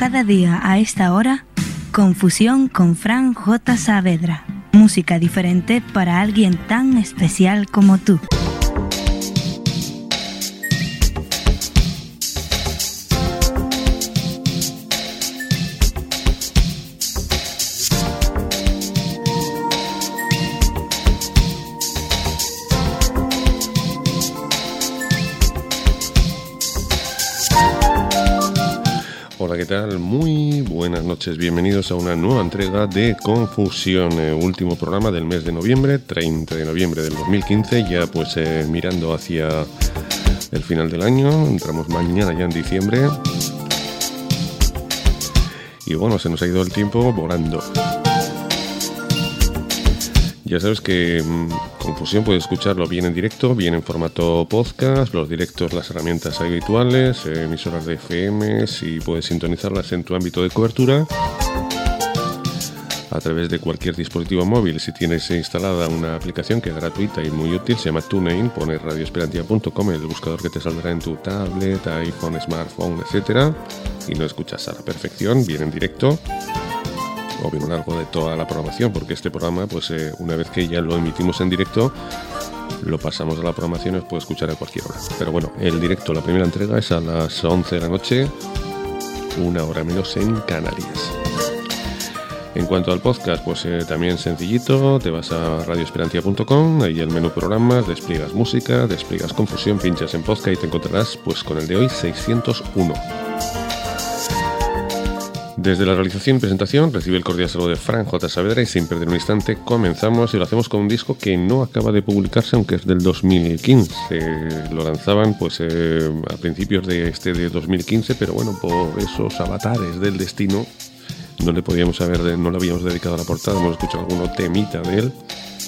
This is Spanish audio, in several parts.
Cada día a esta hora, Confusión con Fran J. Saavedra. Música diferente para alguien tan especial como tú. Hola, ¿qué tal? Muy buenas noches, bienvenidos a una nueva entrega de Confusión, último programa del mes de noviembre, 30 de noviembre del 2015, ya pues mirando hacia el final del año, entramos mañana ya en diciembre y bueno, se nos ha ido el tiempo volando. Ya sabes que Confusión puedes escucharlo bien en directo, bien en formato podcast, los directos, las herramientas habituales, emisoras de FM, si puedes sintonizarlas en tu ámbito de cobertura, a través de cualquier dispositivo móvil. Si tienes instalada una aplicación que es gratuita y muy útil, se llama TuneIn, pones radioesperantia.com en el buscador que te saldrá en tu tablet, iPhone, smartphone, etcétera, y lo escuchas a la perfección, bien en directo, o bien a lo largo de toda la programación, porque este programa, pues una vez que ya lo emitimos en directo, lo pasamos a la programación y os puede escuchar a cualquier hora. Pero bueno, el directo, la primera entrega es a las 11 de la noche, una hora menos en Canarias. En cuanto al podcast, pues también sencillito, te vas a radioesperantia.com, ahí el menú programas, despliegas música, despliegas Confusión, pinchas en podcast y te encontrarás pues con el de hoy 601. Desde la realización y presentación recibe el cordial saludo de Fran J. Saavedra y sin perder un instante comenzamos, y lo hacemos con un disco que no acaba de publicarse, aunque es del 2015. Lo lanzaban pues a principios de 2015, pero bueno, por esos avatares del destino no le habíamos dedicado a la portada, hemos escuchado alguno temita de él.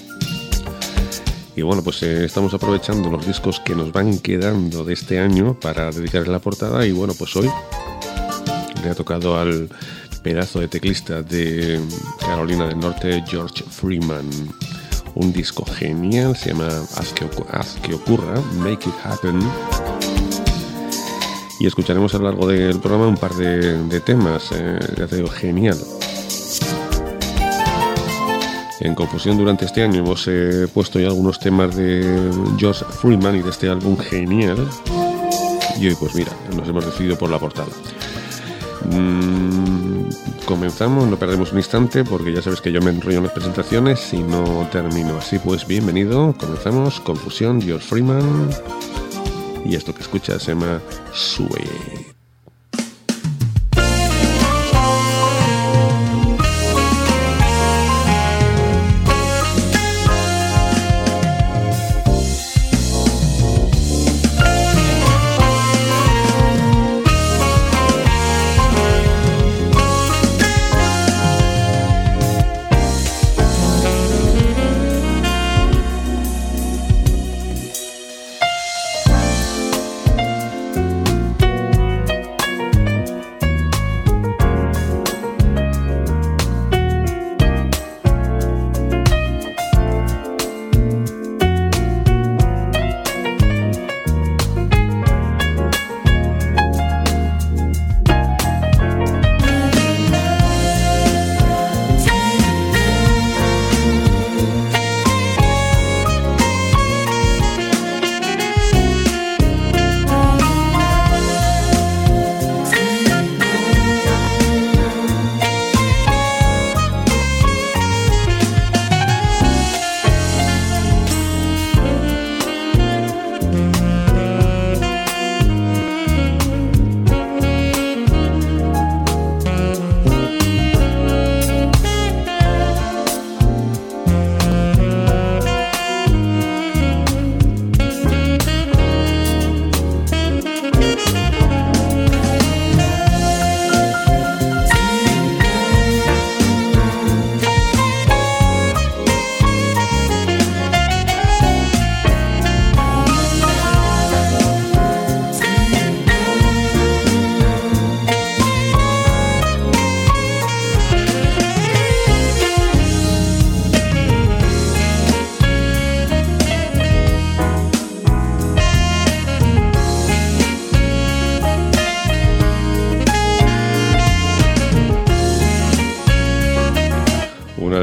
Y bueno, pues estamos aprovechando los discos que nos van quedando de este año para dedicarle la portada, y bueno, pues hoy le ha tocado al pedazo de teclista de Carolina del Norte, George Freeman. Un disco genial, se llama Haz que ocurra, Make It Happen. Y escucharemos a lo largo del programa un par de temas, ya te digo, genial. En Confusión durante este año hemos puesto ya algunos temas de George Freeman y de este álbum genial. Y hoy pues mira, nos hemos decidido por la portada. Comenzamos, no perdemos un instante porque ya sabes que yo me enrollo en las presentaciones y no termino. Así pues, bienvenido, comenzamos. Confusión, George Freeman, y esto que escuchas se llama Sweet.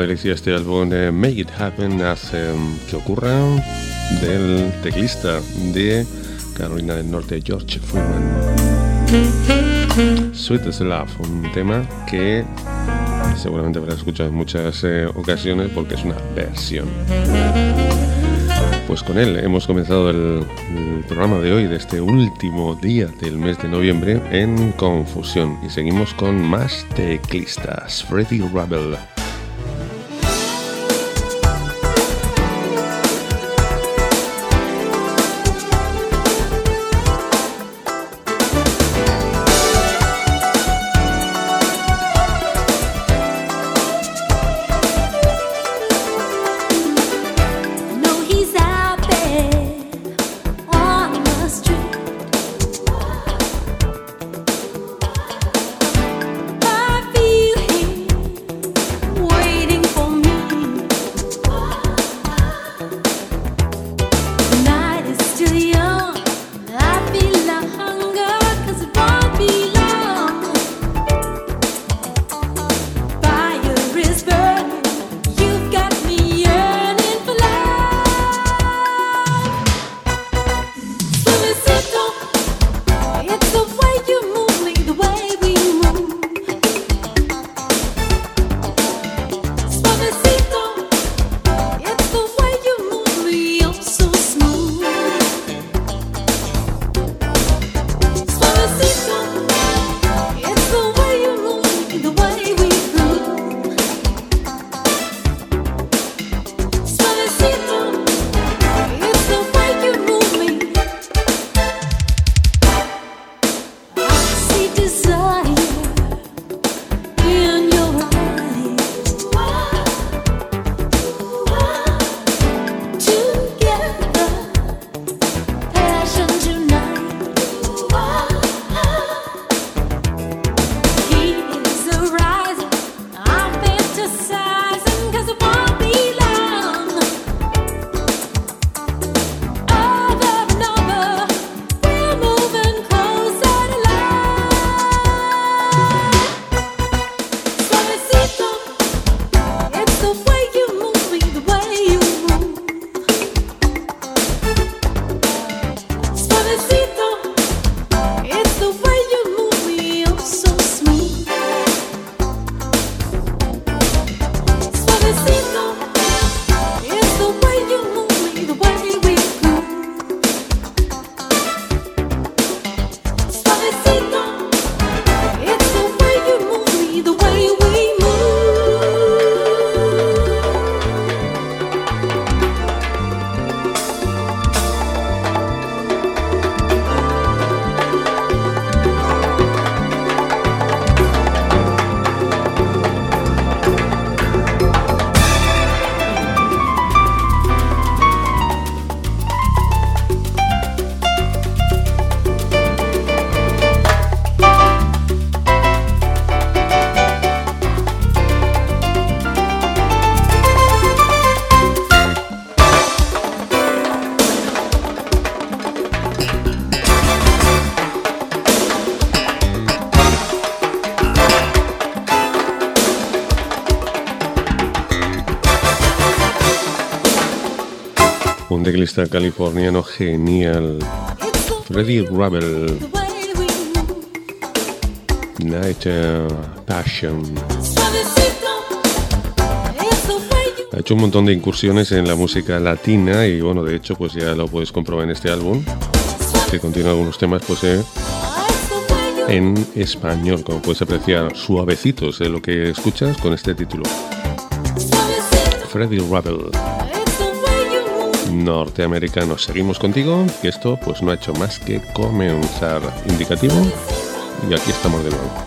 elegí este álbum Make It Happen, hace que ocurra, del teclista de Carolina del Norte, George Freeman. Sweet as Love, un tema que seguramente habrás escuchado en muchas ocasiones porque es una versión. Pues con él hemos comenzado el programa de hoy, de este último día del mes de noviembre, en Confusión. Y seguimos con más teclistas. Freddie Rubble. Un teclista californiano genial, Freddie Rubble. Night Passion. Ha hecho un montón de incursiones en la música latina y bueno, de hecho pues ya lo puedes comprobar en este álbum, que contiene algunos temas pues en español, como puedes apreciar, suavecitos de lo que escuchas con este título. Freddie Rubble, norteamericano. Seguimos contigo, que esto pues no ha hecho más que comenzar. Indicativo, y aquí estamos de nuevo.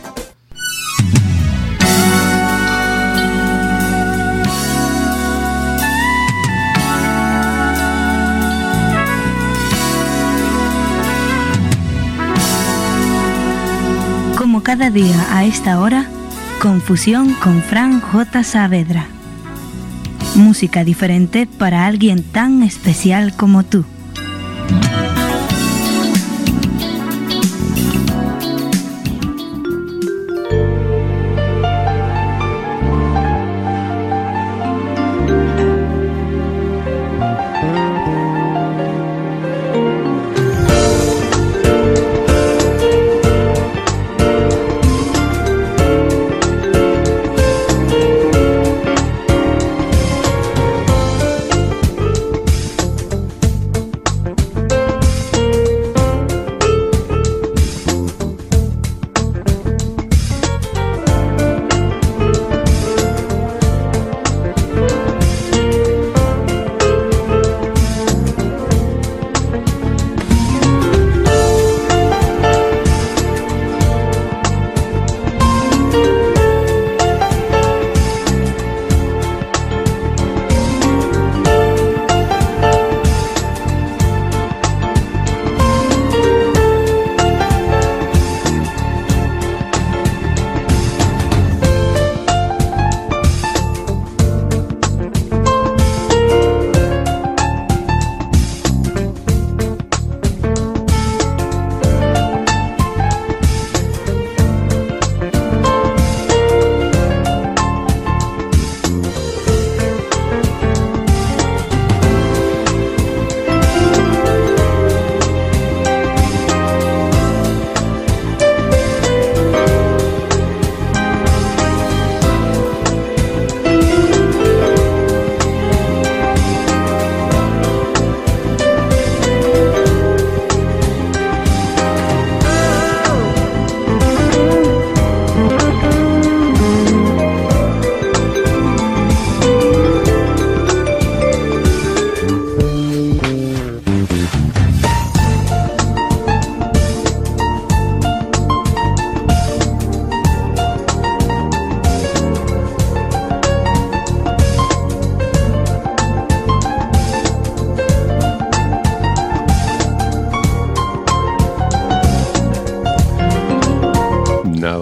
Como cada día a esta hora, Confusión con Fran J. Saavedra. Música diferente para alguien tan especial como tú.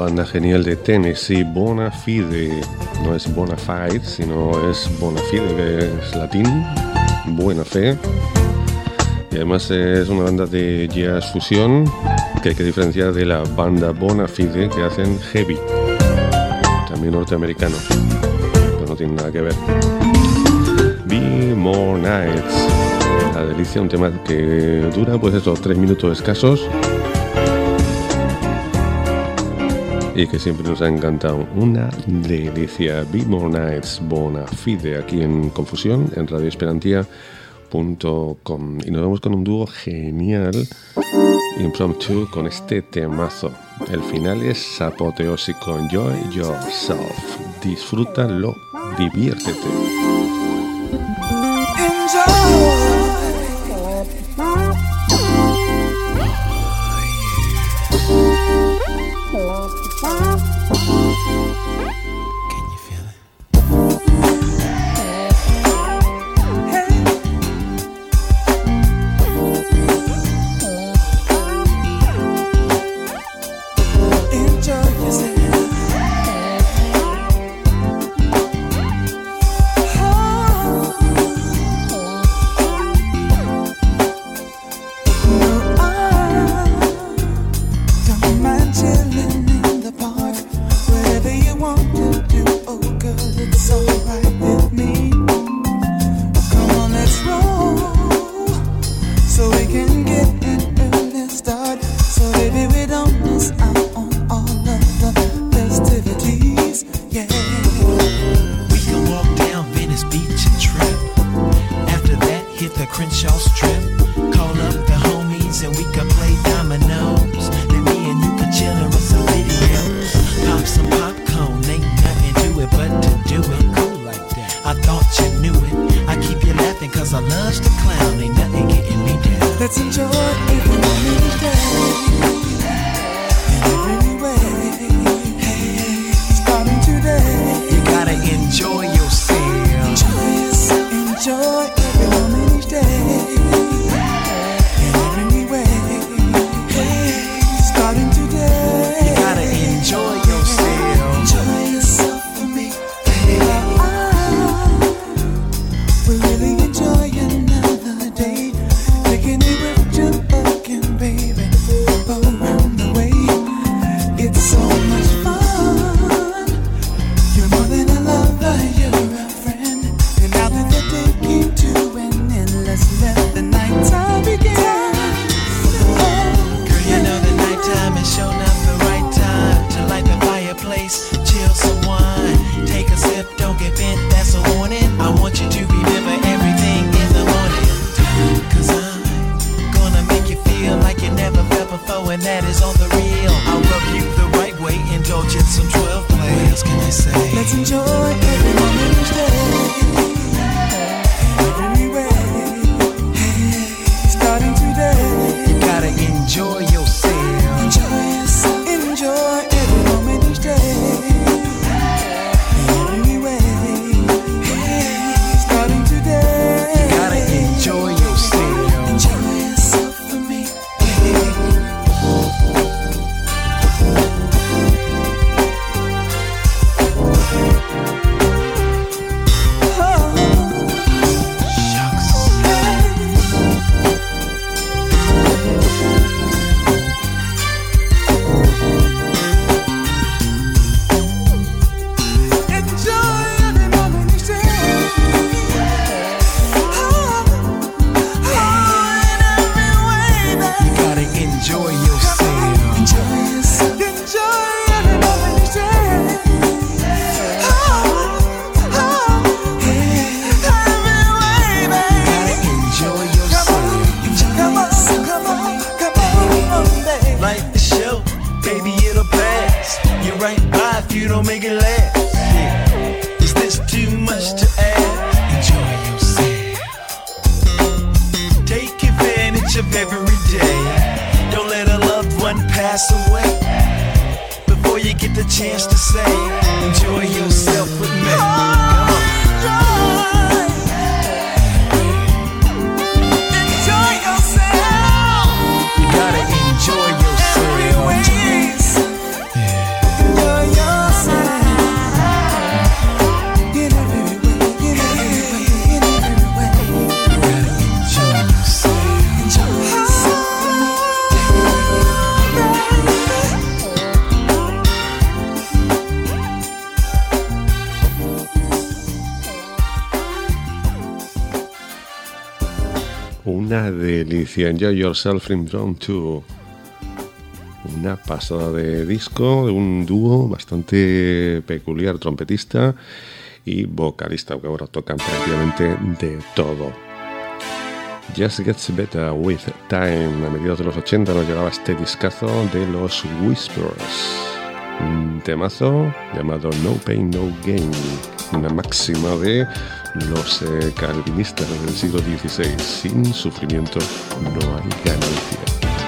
banda genial de Tennessee, Bona Fide. No es Bona Fide, sino es Bona Fide, que es latín, buena fe. Y además es una banda de jazz fusión que hay que diferenciar de la banda Bona Fide, que hacen heavy, también norteamericano, pero no tiene nada que ver. Be More Nights, la delicia, un tema que dura pues esos 3 minutos escasos y que siempre nos ha encantado. Una delicia. Be More Nights, Bona Fide, aquí en Confusión, en radioesperantia.com. Y nos vamos con un dúo genial, Impromptu, con este temazo. El final es apoteósico. Enjoy yourself. Disfrútalo, diviértete. Una delicia. Enjoy Yourself from Round 2. Una pasada de disco, de un dúo bastante peculiar, trompetista y vocalista, que ahora tocan prácticamente de todo. Just Gets Better with Time. A mediados de los 80 nos llegaba este discazo de los Whispers. Un temazo llamado No Pain, No Gain. Una máxima de los calvinistas del siglo XVI. Sin sufrimiento no hay ganancia.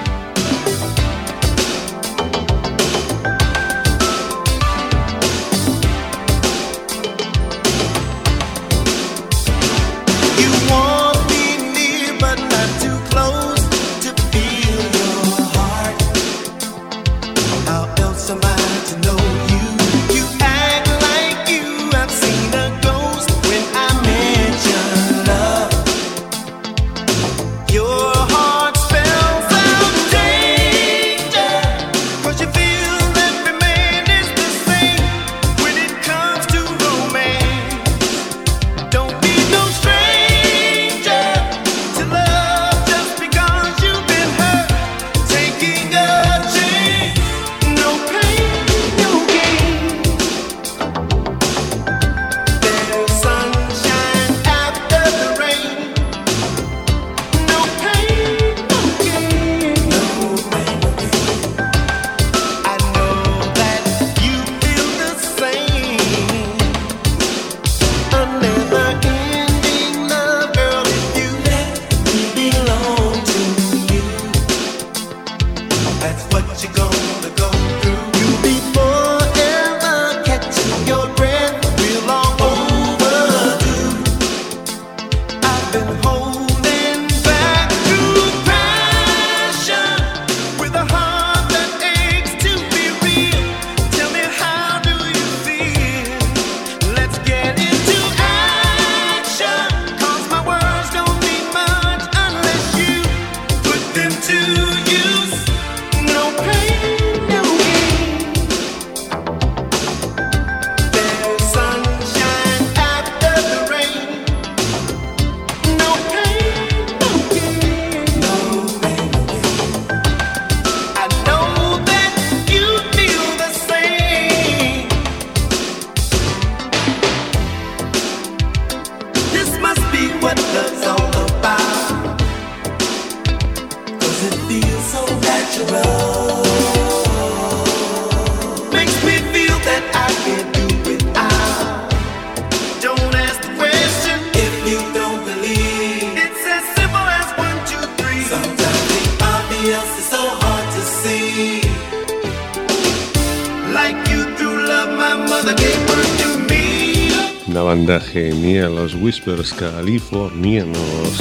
Una banda genial, los Whispers californianos.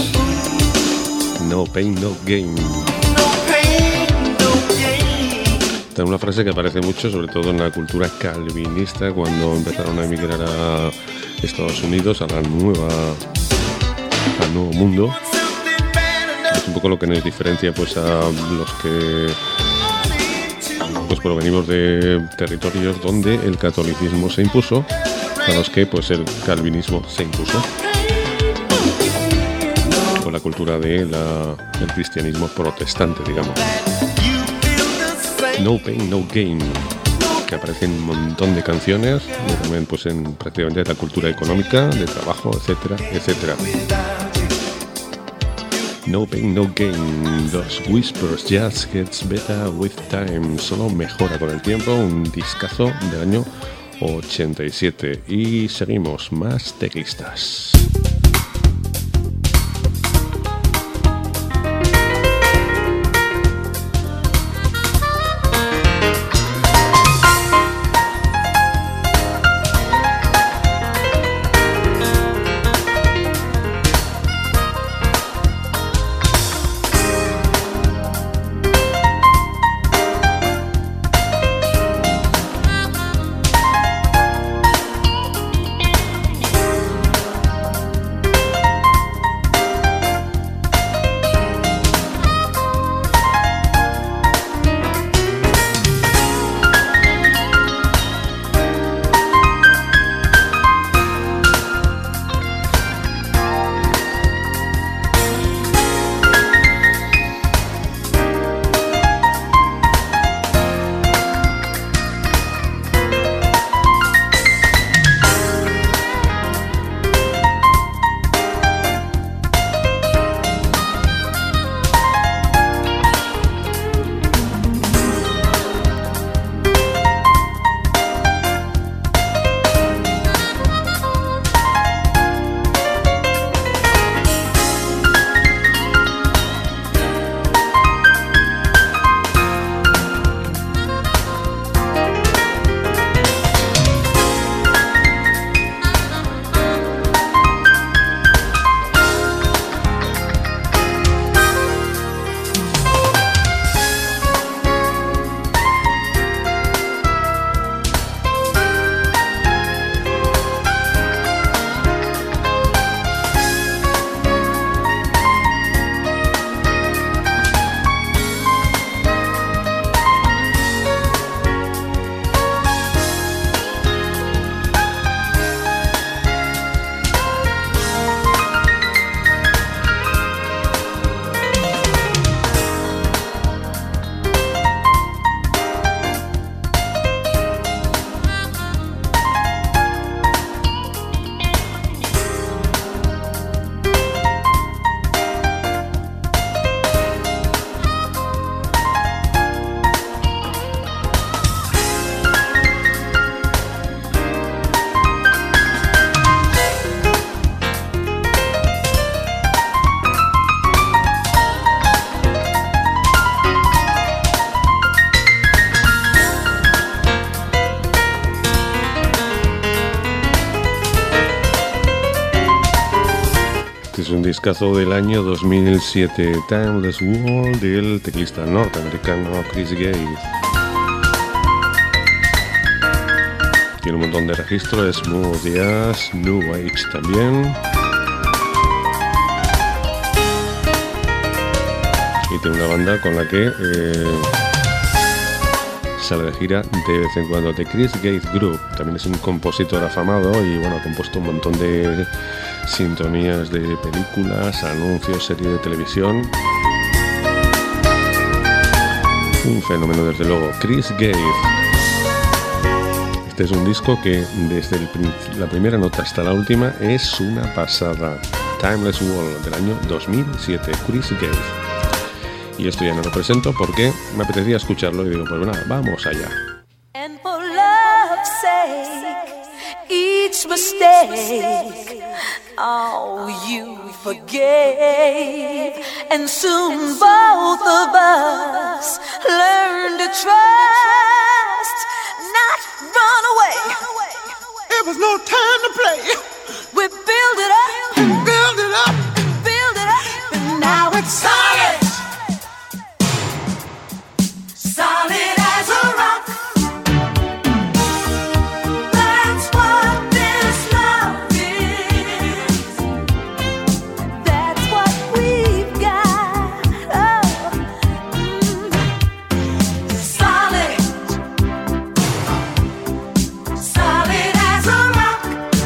No pain, no gain. Esta es una frase que aparece mucho, sobre todo en la cultura calvinista, cuando empezaron a emigrar a Estados Unidos, al nuevo mundo. Es un poco lo que nos diferencia pues a los que pues provenimos de territorios donde el catolicismo se impuso, a los que pues el calvinismo se impuso, con la cultura del cristianismo protestante, digamos. No Pain, No Gain, que aparece en un montón de canciones, y también pues en prácticamente la cultura económica, de trabajo, etcétera, etcétera. No Pain, No Gain, los Whispers, Just Gets Better with Time, solo mejora con el tiempo, un discazo del año 87. Y seguimos, más teclistas. Este es un discazo del año 2007, Timeless World, del teclista norteamericano Chris Gates. Tiene un montón de registros, smooth jazz, new age también. Y tiene una banda con la que sale de gira de vez en cuando, The Chris Gates Group. También es un compositor afamado y bueno, ha compuesto un montón de sintonías de películas, anuncios, series de televisión. Un fenómeno desde luego, Chris Gates. Este es un disco que desde la primera nota hasta la última es una pasada. Timeless World del año 2007, Chris Gates. Y esto ya no lo presento porque me apetecía escucharlo y digo, pues nada, vamos allá. And for love's sake, each mistake, oh, you forgave. And soon both of us learned to trust, not run away. It was no time to play. We build it up, Build it up. build it up, and now it's solid. Solid as a rock. That's what this love is. That's what we've got. Oh, solid. Solid as a rock.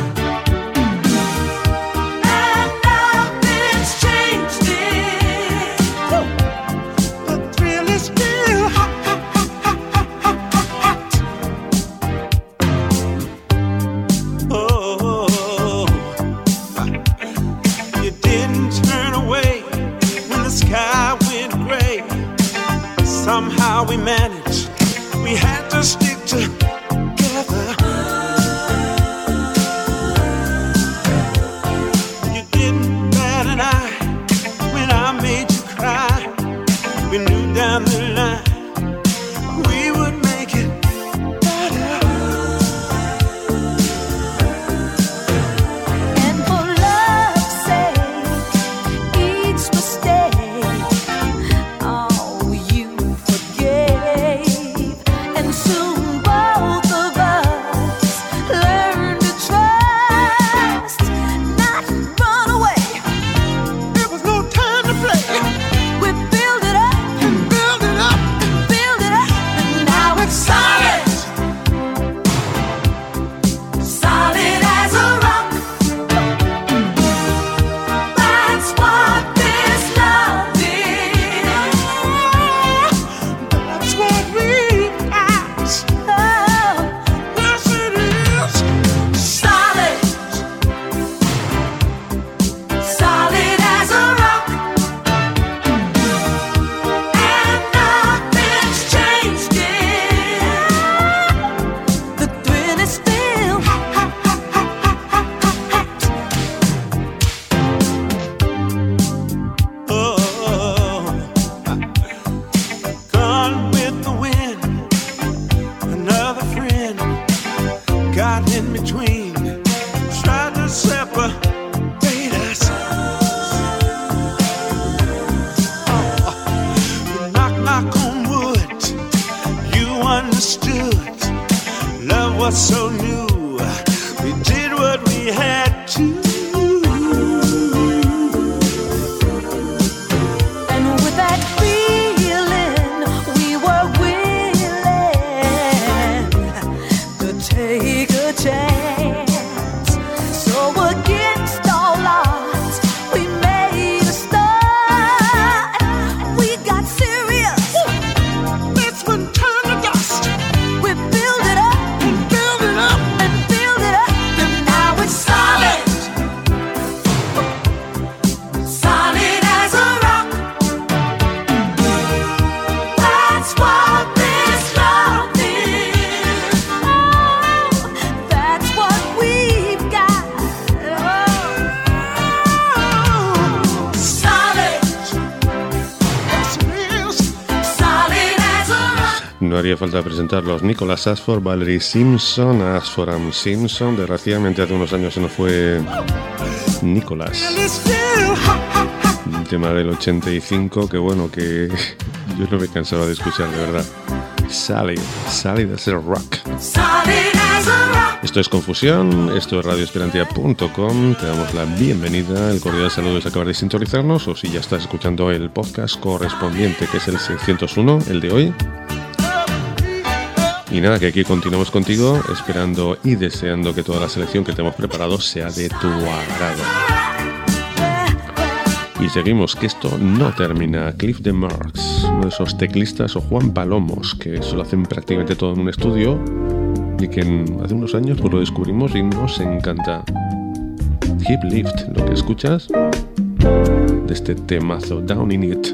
And nothing's changed it. The thrill is still hot. Oh, you didn't turn away when the sky went gray. Somehow we managed. We had to stick together. You didn't bat an eye when I made you cry. We knew down the line we would make it better. And for love's sake, each mistake, oh, you forgave. And soon both of us learned to trust, not run away. There was no time to play. We build it up, Build it up. build it up, and now it's solid. Solid as a rock. That's what this love is. That's what we got. Oh, Yes, it is. solid. Solid as a rock. And nothing's changed it. The thrill is still hot. Oh, gone with the wind. Another friend got in between, tried to separate us. Oh, knock, knock on wood. You understood. Love was so new. We did what we had to. And with that feeling, we were willing to take a chance. So against all odds, we made a start. We got serious. This one turned to dust. We build it up Build it up. and build it up, and now it's solid. Solid as a rock. That's what this love is. Oh, that's what we've got. Oh, solid. Yes, it is. Solid as a rock. No haría falta presentarlos. Nicholas Ashford, Valerie Simpson, Ashford and Simpson. Desgraciadamente hace unos años se nos fue Nicholas. Un tema del 85 que bueno, que yo no me cansaba de escuchar, de verdad. Solid as a rock. Esto es Confusión, esto es radioesperantia.com. Te damos la bienvenida, el cordial saludo es acabar de sintonizarnos, o si ya estás escuchando el podcast correspondiente, que es el 601, el de hoy. Y nada, que aquí continuamos contigo, esperando y deseando que toda la selección que te hemos preparado sea de tu agrado. Y seguimos, que esto no termina. Cliff DeMarks, uno de esos teclistas o Juan Palomos, que se lo hacen prácticamente todo en un estudio y que hace unos años pues lo descubrimos y nos encanta. Hip Lift, lo que escuchas de este temazo, Down in It.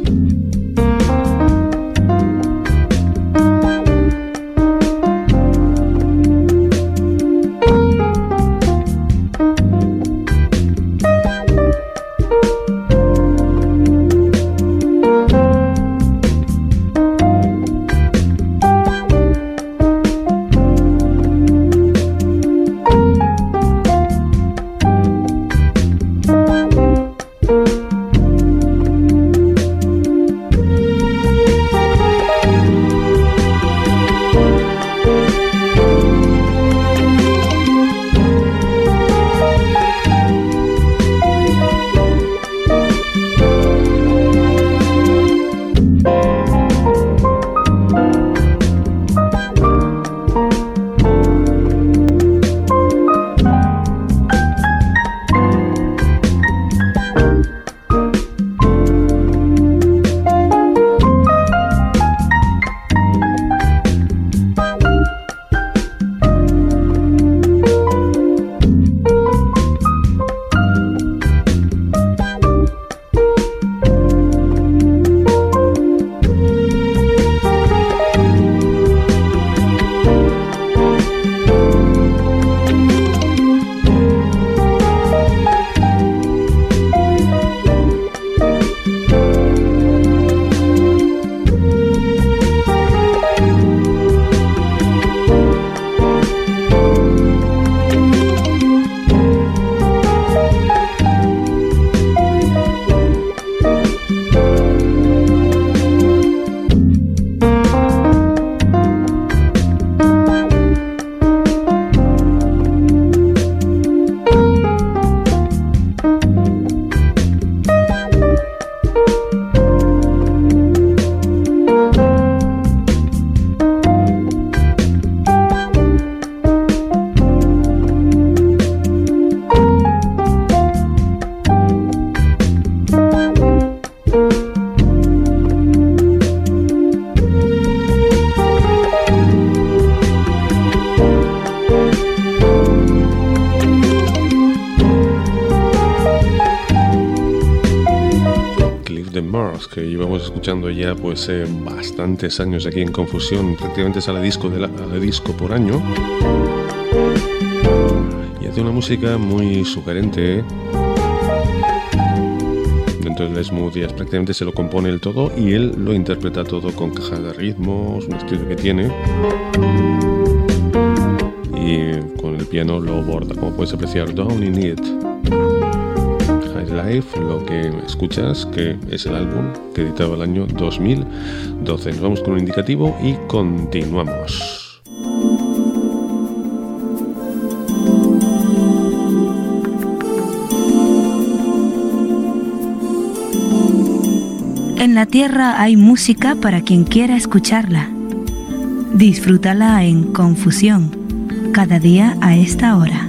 Que llevamos escuchando ya pues bastantes años aquí en Confusión, prácticamente sale disco por año, y hace una música muy sugerente, dentro del smooth jazz, prácticamente se lo compone el todo y él lo interpreta todo con caja de ritmos, un estilo que tiene, y con el piano lo borda, como puedes apreciar. Down in It, Life, lo que escuchas, que es el álbum que editaba el año 2012. Nos vamos con un indicativo y continuamos. En la tierra hay música para quien quiera escucharla. Disfrútala en Confusión, cada día a esta hora.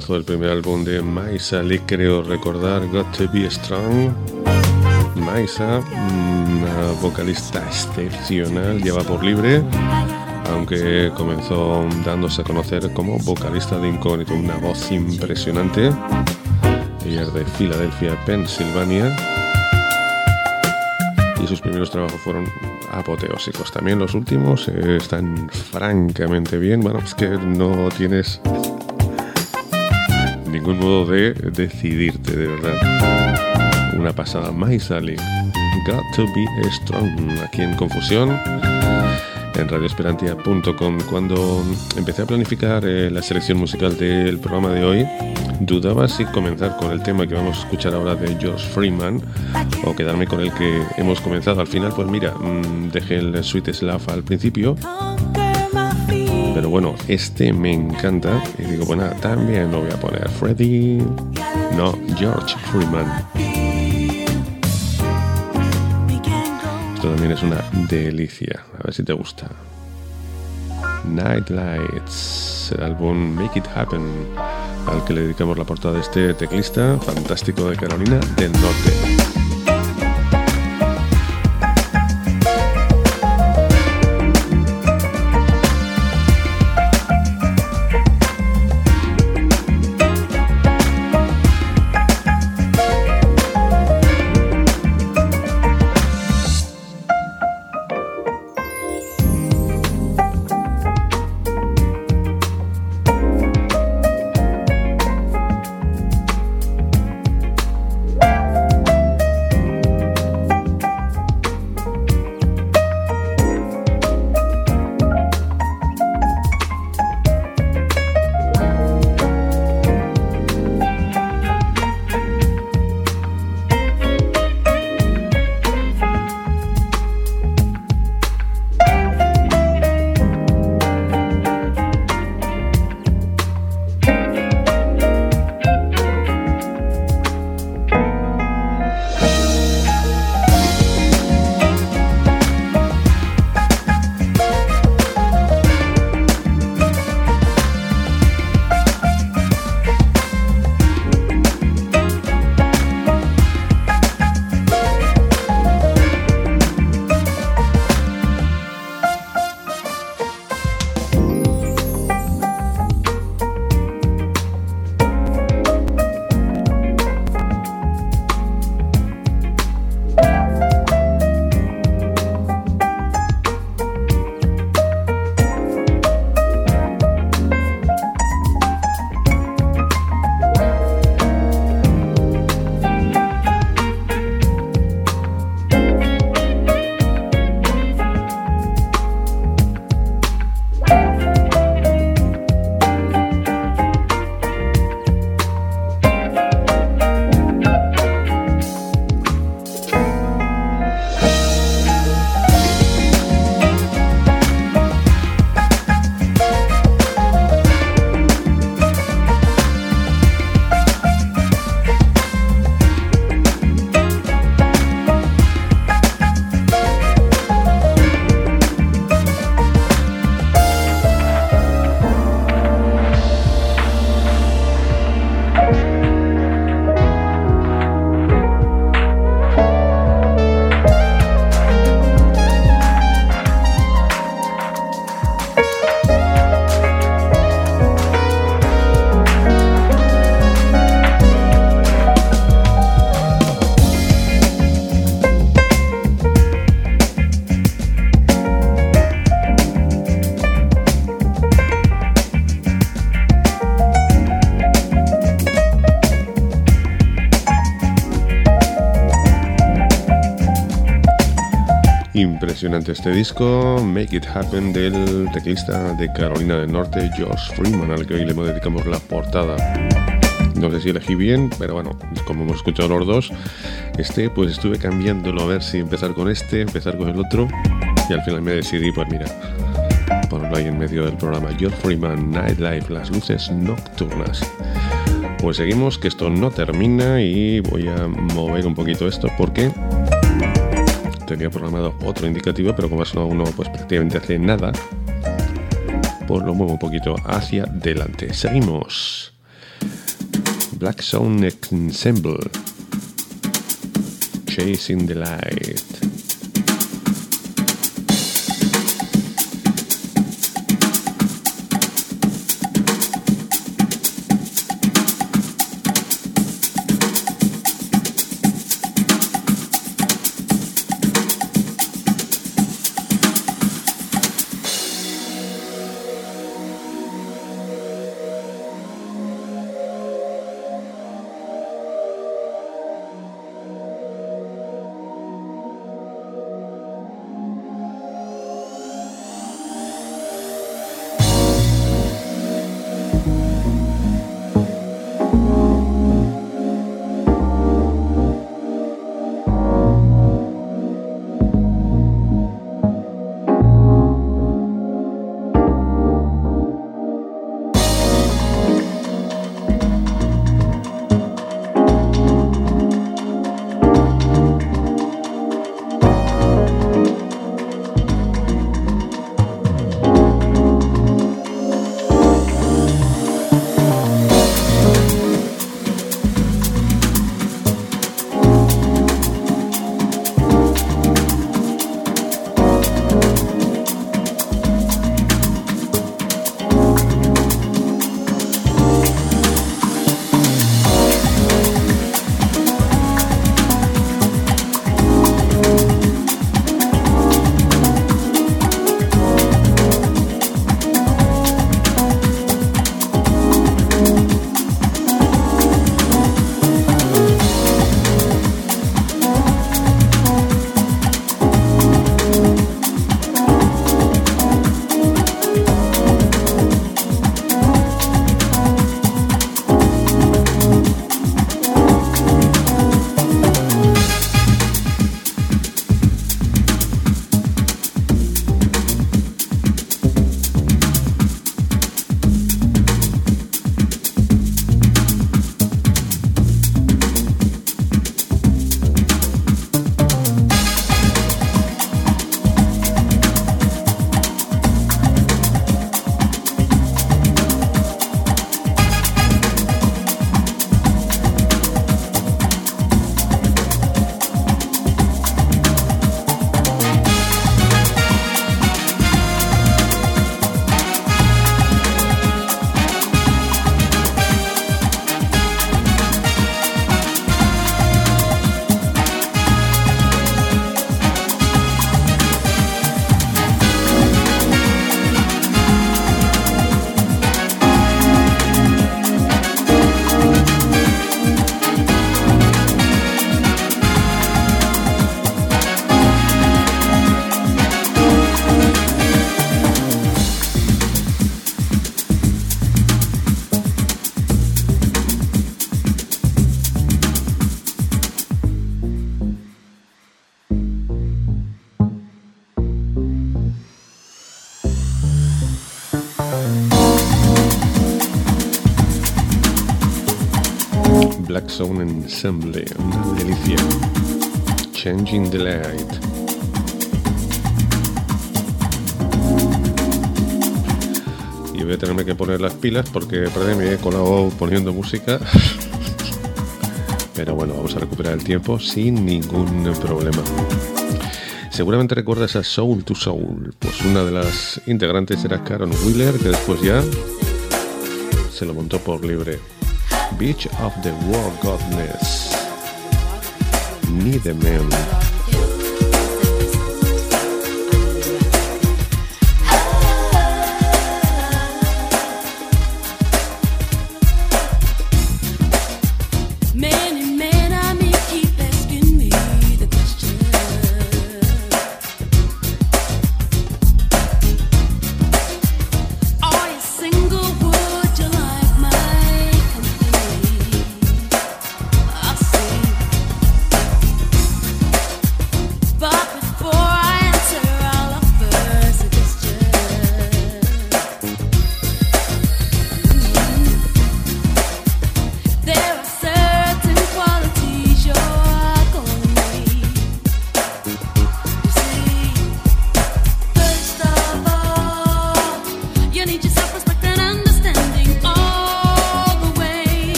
temazo del primer álbum de Maisa Lee, creo recordar, Got to Be Strong. Maisa, una vocalista excepcional, lleva por libre, aunque comenzó dándose a conocer como vocalista de incógnito, una voz impresionante. Ella es de Filadelfia, Pensilvania, y sus primeros trabajos fueron apoteósicos. También los últimos están francamente bien. Bueno, es que no tienes ningún modo de decidirte, de verdad. Una pasada. Maisa Lee, Got to Be Strong, aquí en Confusión, en radioesperantia.com. Cuando empecé a planificar la selección musical del programa de hoy, dudaba si comenzar con el tema que vamos a escuchar ahora de George Freeman o quedarme con el que hemos comenzado. Al final, pues mira, dejé el Sweet Slav al principio, pero bueno, este me encanta y digo, bueno, también lo voy a poner. Freddie, no, George Freeman. Esto también es una delicia, a ver si te gusta. Night Lights, el álbum Make It Happen, al que le dedicamos la portada de este teclista fantástico de Carolina del Norte. Impresionante este disco, Make It Happen, del teclista de Carolina del Norte, George Freeman, al que hoy le dedicamos la portada. No sé si elegí bien, pero bueno, como hemos escuchado los dos, pues estuve cambiándolo a ver si empezar con empezar con el otro, y al final me decidí, pues mira, ponerlo ahí en medio del programa. George Freeman, Nightlife, las luces nocturnas. Pues seguimos, que esto no termina, y voy a mover un poquito esto porque tenía programado otro indicativo, pero como eso uno pues prácticamente hace nada, pues lo muevo un poquito hacia adelante. Seguimos. Black Sound Ensemble, Chasing the Light. Black Sound Ensemble, una delicia. Changing the Light. Y voy a tenerme que poner las pilas porque me he colado poniendo música. Pero bueno, vamos a recuperar el tiempo sin ningún problema. Seguramente recuerdas a Soul to Soul. Pues una de las integrantes era Karen Wheeler, que después ya se lo montó por libre. Beach of the War Godness. Need a Man.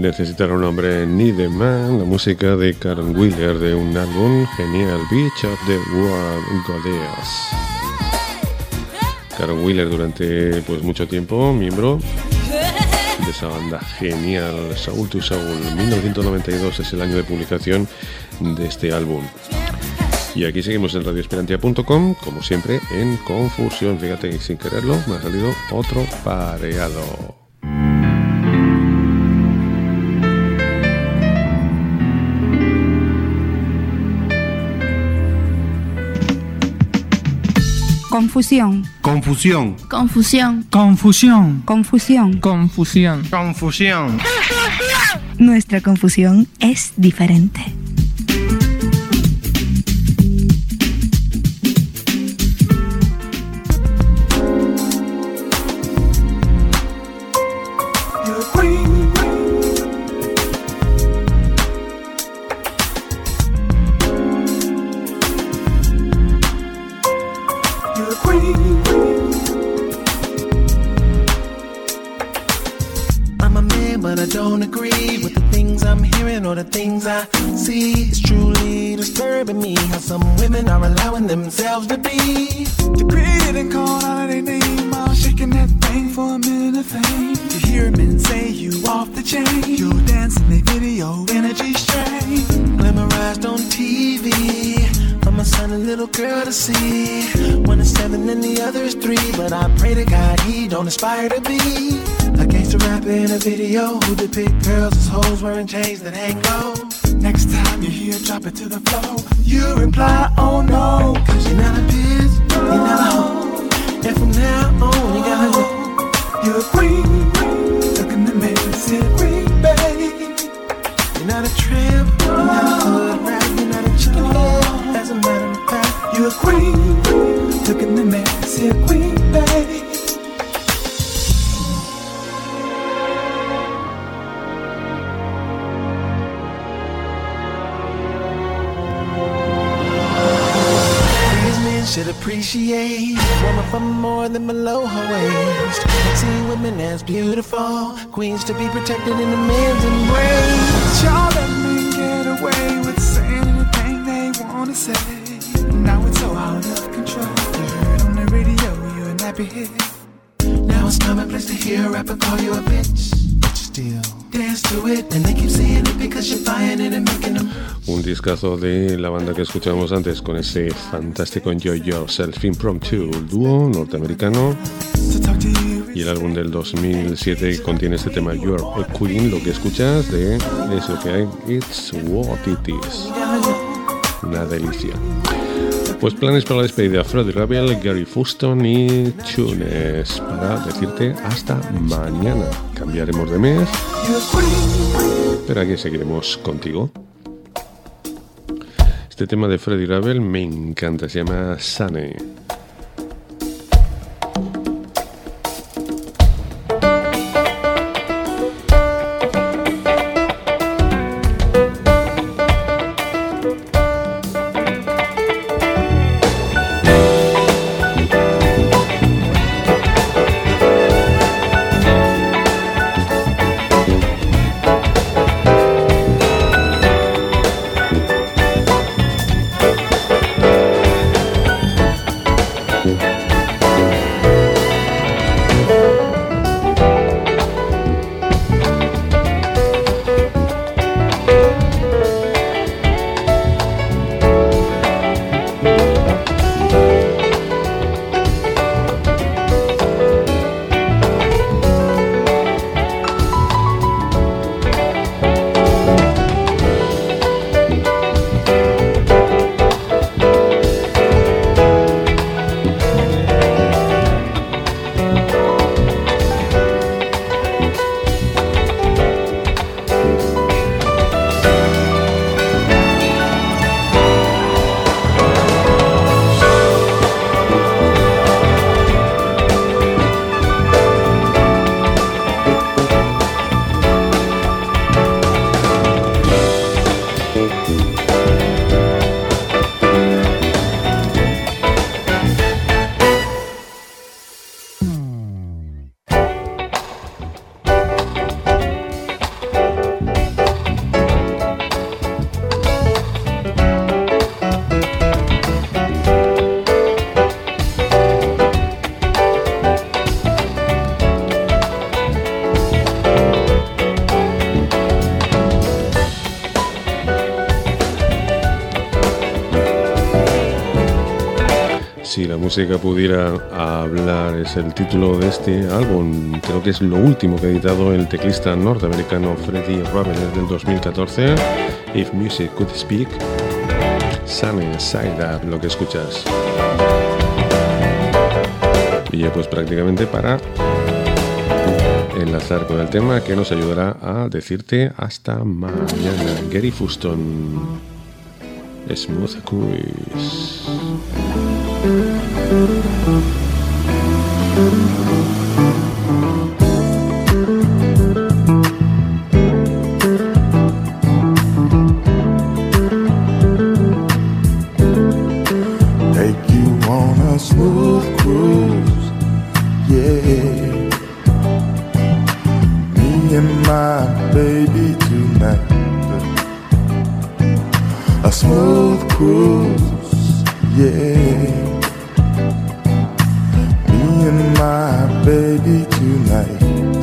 necesitar un hombre ni de man, la música de Karen Wheeler de un álbum genial, Beach of the World Goddess. Karen Wheeler durante pues mucho tiempo, miembro de esa banda genial, Soul to Soul. 1992 es el año de publicación de este álbum. Y aquí seguimos en radioesperantia.com, como siempre, en Confusión. Fíjate que sin quererlo me ha salido otro pareado. Confusión. Confusión. Confusión. Confusión. Confusión. Confusión. Confusión. Nuestra confusión es diferente. Don't agree with the things I'm hearing or the things I see. It's truly disturbing me how some women are allowing themselves to be degraded and called out of their name while shaking that thing for a minute thing. You hear men say you off the chain, you're dancing a video energy strain, glamorized on TV from a son and little girl to see. One is 7 and the other is 3, but I pray to God he don't aspire to be a gangster rapper in a video who depict girls as hoes wearing chains that hang low. Next time you hear drop it to the floor, you reply, oh no, cause you're not a bitch, you're not a hoe. And from now on you gotta know you're a queen. Look in the mirror and say queen, babe. You're not a tramp, you're not a hood rat, you're not a chicken head. As a matter of fact, you're a queen. Look in the mirror and say queen, babe. Should appreciate a woman for more than below her waist. See women as beautiful queens to be protected in a man's embrace. Y'all let men get away with saying anything they wanna say. Now it's so out of control. You heard on the radio you're a nappy head. Now it's commonplace to hear a rapper call you a bitch. But you still dance to it and they keep saying it because you're buying it and making them. Un discazo de la banda que escuchábamos antes con ese fantástico Enjoy Yourself Impromptu, dúo norteamericano, y el álbum del 2007 contiene este tema You're a Queen. Lo que escuchas de es lo que hay, It's What It Is, una delicia. Pues planes para la despedida: Freddie Ravel, Gary Fuston y Tunes, para decirte hasta mañana. Cambiaremos de mes, pero aquí seguiremos contigo. Este tema de Freddie Ravel me encanta, se llama Sunny. Si la música pudiera hablar es el título de este álbum. Creo que es lo último que ha editado el teclista norteamericano Freddie Ravener del 2014. If Music Could Speak. Sunny Side Up, lo que escuchas. Y ya pues prácticamente para enlazar con el tema que nos ayudará a decirte hasta mañana. Gary Fuston, Smooth Cruise. Take you on a smooth cruise, yeah. Me and my baby tonight. A smooth cruise, yeah. Me and my baby tonight.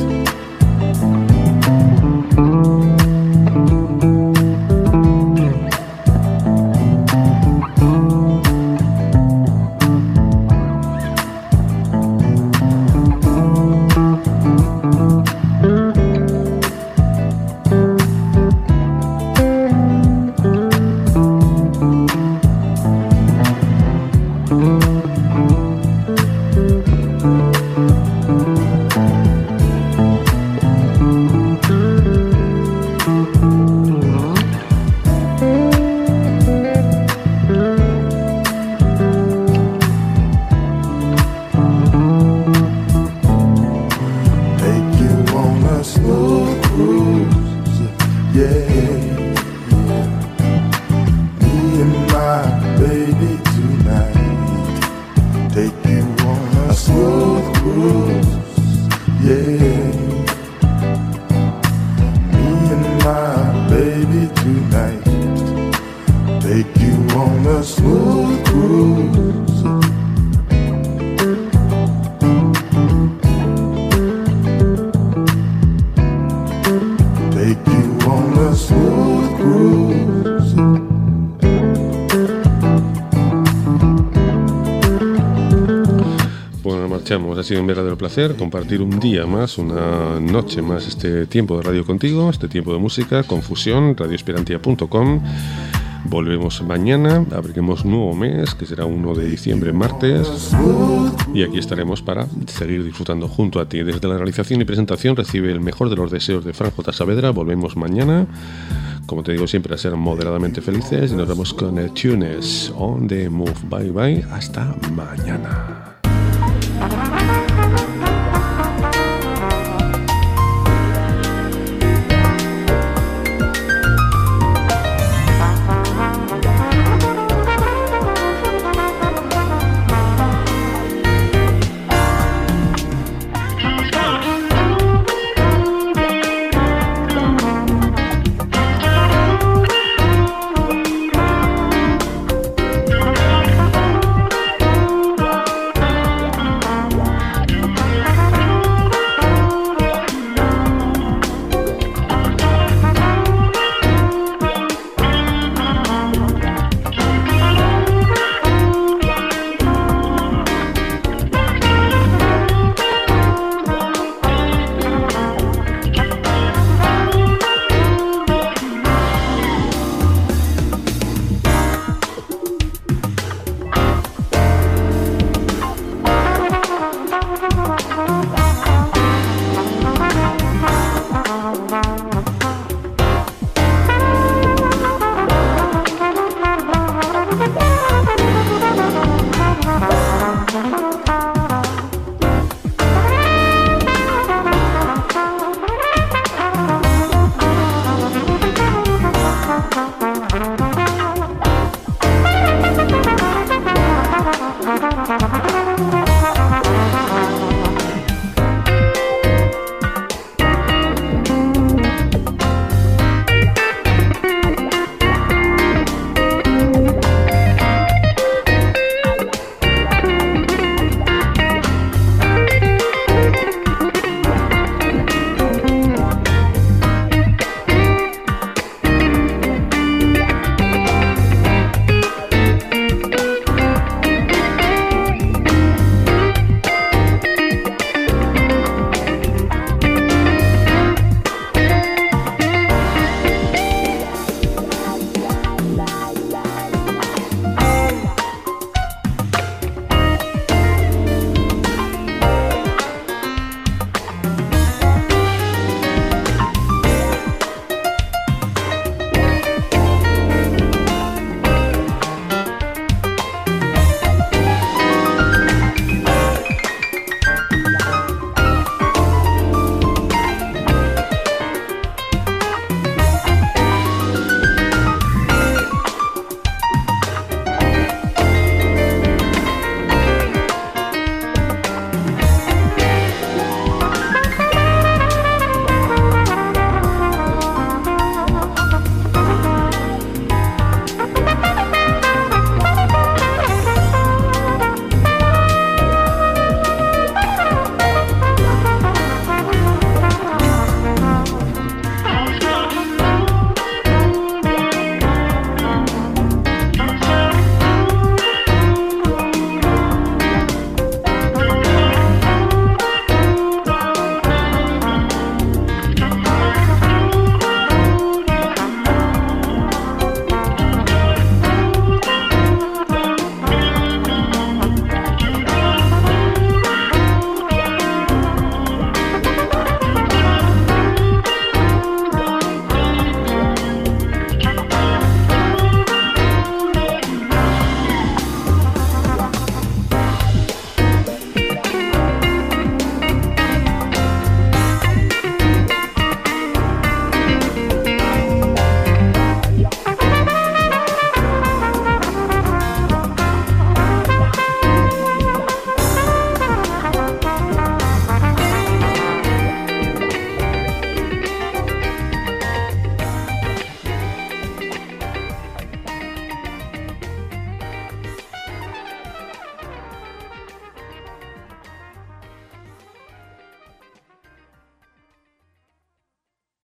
Ha sido un verdadero placer compartir un día más, una noche más, este tiempo de radio contigo, este tiempo de música, Confusión, radioesperantia.com. Volvemos mañana, abriremos nuevo mes, que será 1 de diciembre, martes, y aquí estaremos para seguir disfrutando junto a ti. Desde la realización y presentación recibe el mejor de los deseos de Fran J. Saavedra. Volvemos mañana, como te digo siempre, a ser moderadamente felices, y nos vemos con el Tunes on the Move. Bye bye, hasta mañana.